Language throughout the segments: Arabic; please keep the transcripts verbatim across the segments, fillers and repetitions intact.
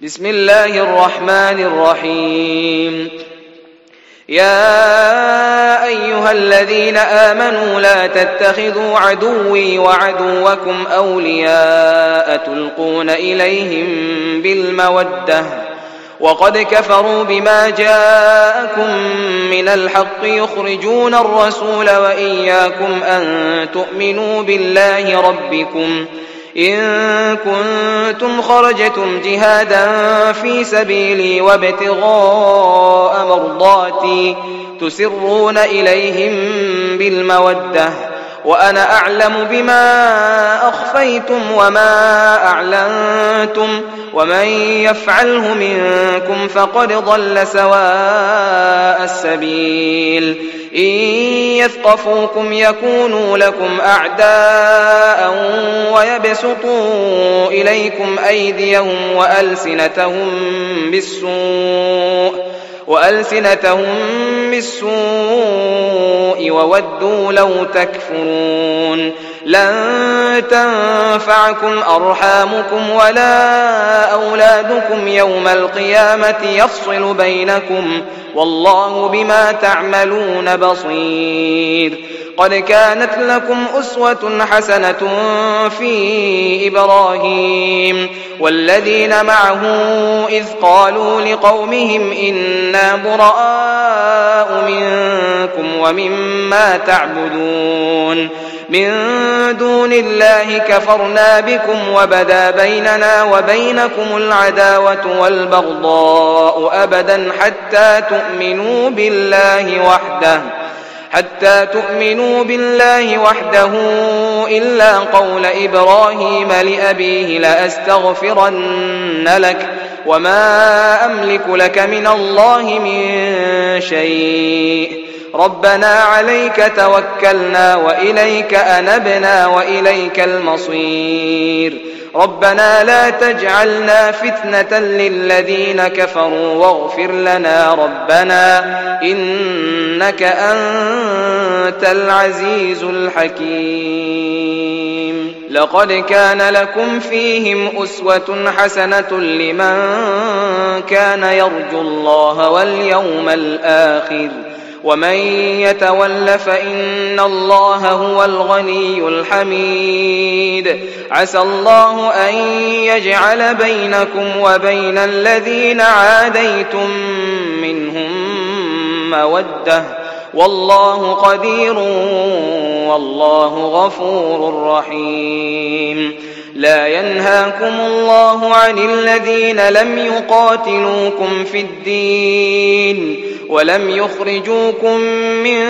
بسم الله الرحمن الرحيم. يا أيها الذين آمنوا لا تتخذوا عدوي وعدوكم أولياء تلقون إليهم بالمودة وقد كفروا بما جاءكم من الحق يخرجون الرسول وإياكم أن تؤمنوا بالله ربكم إن كنتم خرجتم جهادا في سبيلي وابتغاء مرضاتي تسرون إليهم بالمودة وأنا أعلم بما أخفيتم وما أعلنتم ومن يفعله منكم فقد ضل سواء السبيل إن يثقفوكم يكونوا لكم أعداء ويبسطوا إليكم أيديهم وألسنتهم بالسوء وألسنتهم بالسوء وودوا لو تكفرون لن تنفعكم أرحامكم ولا أولادكم يوم القيامة يفصل بينكم والله بما تعملون بصير. قد كانت لكم أسوة حسنة في إبراهيم والذين معه إذ قالوا لقومهم إنا براء منكم ومما تعبدون من دون الله كفرنا بكم وبدا بيننا وبينكم العداوة والبغضاء أبدا حتى تؤمنوا بالله وحده حتى تؤمنوا بالله وحده إلا قول إبراهيم لأبيه لأستغفرن لك وما أملك لك من الله من شيء ربنا عليك توكلنا وإليك أنبنا وإليك المصير ربنا لا تجعلنا فتنة للذين كفروا واغفر لنا ربنا إنك أنت العزيز الحكيم. لقد كان لكم فيهم أسوة حسنة لمن كان يرجو الله واليوم الآخر ومن يتول فإن الله هو الغني الحميد. عسى الله أن يجعل بينكم وبين الذين عاديتم منهم مودة والله قدير والله غفور رحيم. لا ينهاكم الله عن الذين لم يقاتلوكم في الدين ولم يخرجوكم من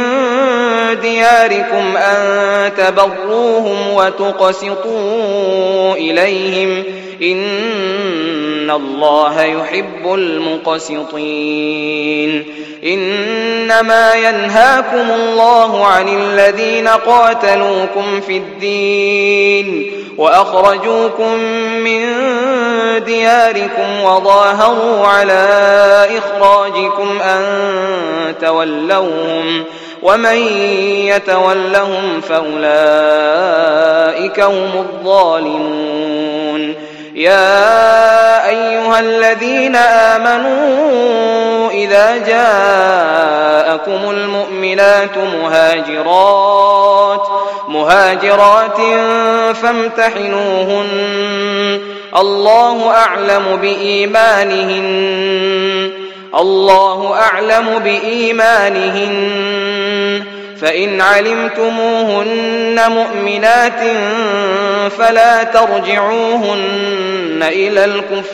دياركم أن تبروهم وتقسطوا إليهم إن الله يحب المقسطين. إنما ينهاكم الله عن الذين قاتلوكم في الدين وأخرجوكم من دياركم وظاهروا على إخراجكم أن تولوهم ومن يتولهم فأولئك هم الظالمون. يا أيها الذين آمنوا إذا جاءكم المؤمنات مهاجرات مهاجرات فامتحنوهن الله أعلم بإيمانهن الله أعلم بإيمانهن فإن علمتموهن مؤمنات فلا ترجعوهن إلى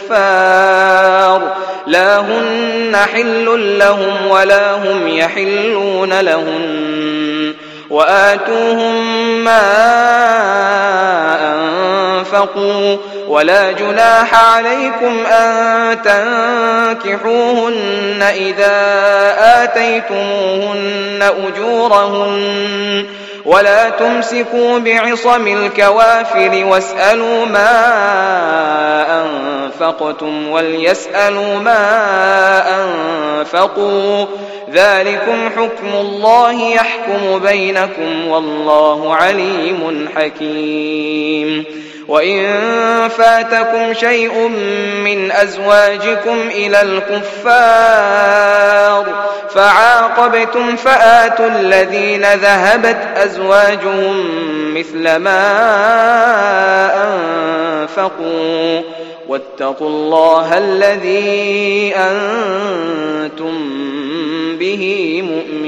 الكفار لا هن حل لهم ولا هم يحلون لهن وآتوهم ما أنفقوا ولا جناح عليكم أن تنكحوهن إذا آتيتموهن أجورهن ولا تمسكوا بعصم الكوافر واسألوا ما أنفقتم وليسألوا ما أنفقوا ذلكم حكم الله يحكم بينكم والله عليم حكيم. وإن فاتكم شيء من أزواجكم إلى الكفار فعاقبتم فآتوا الذين ذهبت أزواجهم مثل ما أنفقوا واتقوا الله الذي أنتم به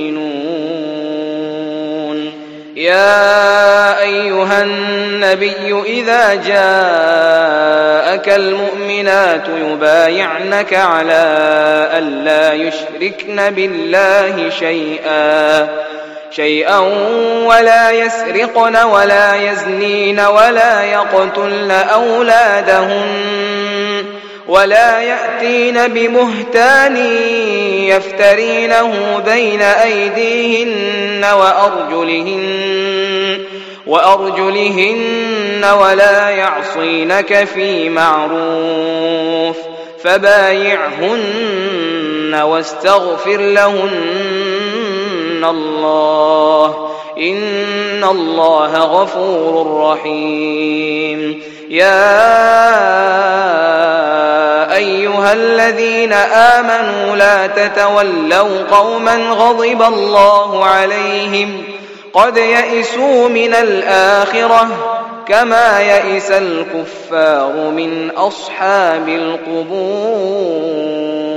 مؤمنون. يا أيها النبي إذا جاءك المؤمنات يبايعنك على ألا يشركن بالله شيئا شيئا ولا يسرقن ولا يزنين ولا يقتلن أولادهن ولا يأتين ببهتان يفترينه بين أيديهن وأرجلهن وأرجلهن ولا يعصينك في معروف فبايعهن واستغفر لهن الله إن الله غفور رحيم. يا أيها الذين آمنوا لا تتولوا قوما غضب الله عليهم قد يئسوا من الآخرة كما يئس الكفار من أصحاب القبور.